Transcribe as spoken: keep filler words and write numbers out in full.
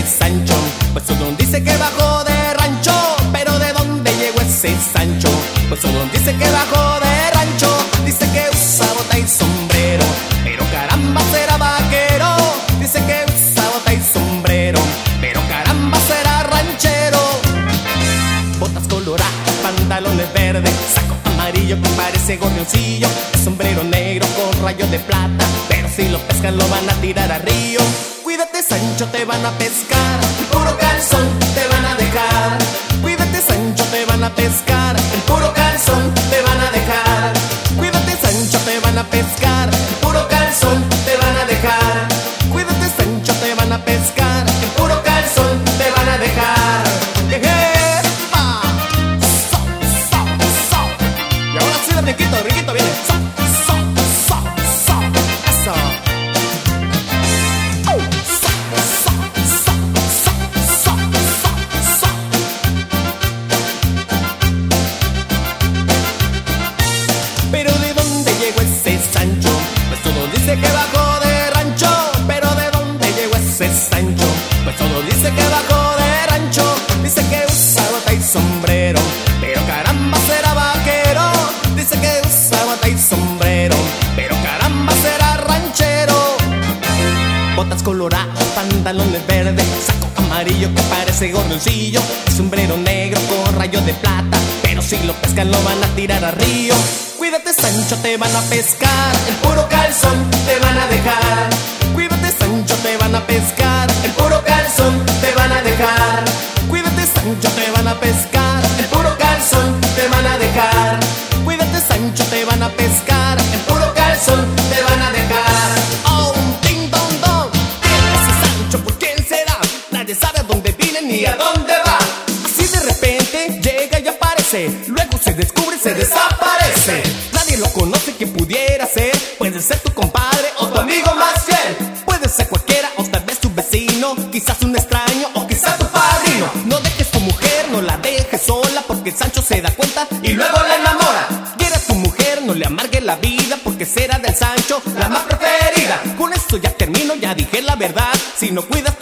Sancho? Pues solo dice que bajó de rancho. Pero ¿de dónde llegó ese Sancho? Pues solo dice que bajó de rancho. Dice que usa bota y sombrero, pero caramba será vaquero. Dice que usa bota y sombrero, pero caramba será ranchero. Botas coloradas, pantalones verdes, saco amarillo que parece gorrioncillo, sombrero negro con rayos de plata, pero si lo pescan lo van a tirar a río. Cuídate Sancho, te van a pescar, el puro calzón te van a dejar. Cuídate Sancho, te van a pescar, el puro calzón te van a dejar. Cuídate Sancho, te van a pescar, el puro calzón te van a dejar. Cuídate Sancho, te van a pescar, el puro calzón te van a dejar. ¡Jejepa! So, so, so. Y ahora sí, riquito, riquito viene. So, so, so, so. Eso. Oh. So, so, so, so, so, so, so. Pero ¿de dónde llegó ese Sancho? Pues todo dice que bajó de rancho. Pero ¿de dónde llegó ese Sancho? Pues todo dice que bajó de rancho. Dice que usa bota y sombrero, pero caramba será vaquero. Dice que usa bota y sombrero, pero caramba será ranchero. Botas coloradas, pantalones verdes, saco amarillo que parece gorrioncillo, sombrero negro con rayos de plata, pero si lo pescan lo van a tirar a río. Cuídate Sancho, te van a pescar, el puro calzón te van a dejar. Cuídate Sancho, te van a pescar, el puro calzón te van a dejar. Cuídate Sancho, te van a pescar, el puro calzón te van a dejar. Cuídate Sancho, te van a pescar, el puro calzón te van a dejar. Oh, ding dong dong, ese Sancho, ¿por quién será? Nadie sabe a dónde viene ni a dónde va. Así de repente llega y aparece, luego se descubre y se desaparece. Nadie lo conoce, quien pudiera ser. Puede ser tu compadre o tu amigo más fiel. Puede ser cualquiera o tal vez tu vecino, quizás un extraño o quizás tu padrino. No dejes tu mujer, no la dejes sola, porque Sancho se da cuenta y luego la enamora. Quiere a tu mujer, no le amargue la vida, porque será del Sancho la más preferida. Con esto ya termino, ya dije la verdad. Si no cuidas